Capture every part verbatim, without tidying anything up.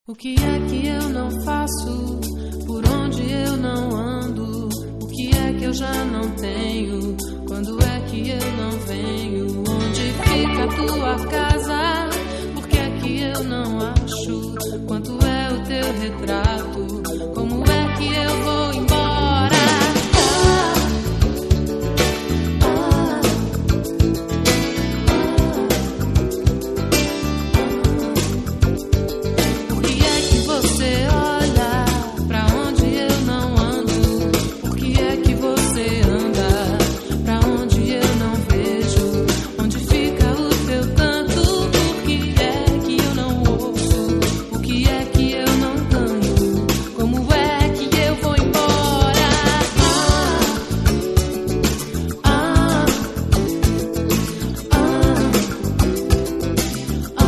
O que é que eu não faço? Por onde eu não ando? O que é que eu já não tenho? Quando é que eu não venho? Onde fica a tua casa? Por que é que eu não acho? Quanto é o teu retrato? Como é que eu vou embora? Ah, ah, Por que é que você olha pra onde eu não ando? Por que é que você anda pra onde eu não vejo? Onde fica o teu canto? Por que é que eu não ouço? O que é que eu não ganho? Como é que eu vou embora? Ah, ah, ah, ah,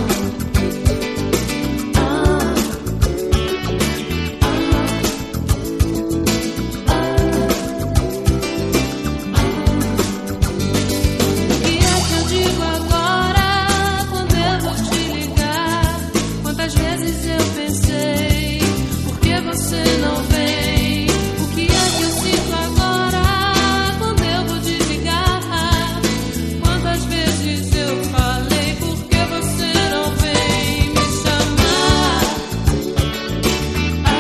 O que é que eu digo agora quando eu vou te ligar? Quantas vezes eu pensei, por que você não vem? O que é que eu sinto agora quando eu vou desligar? Quantas vezes eu falei, por que você não vem me chamar? Ah,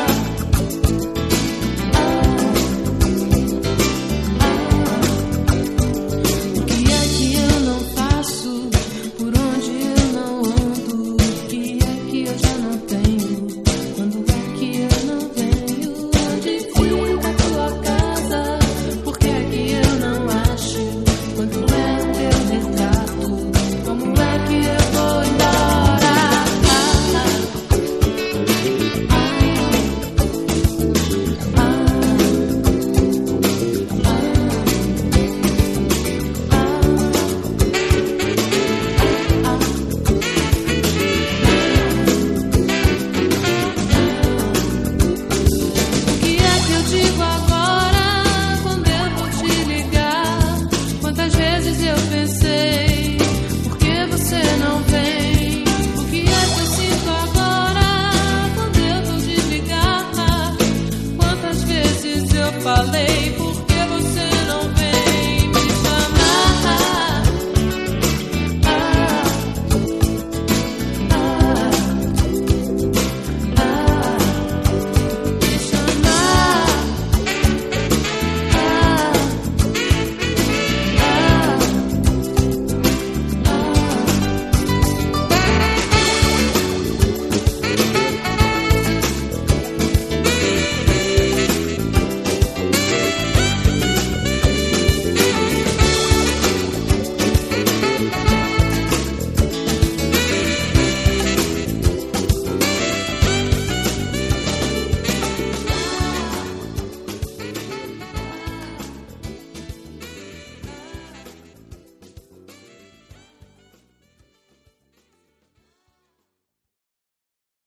O que é que eu não faço? Por onde eu não ando? O que é que eu já não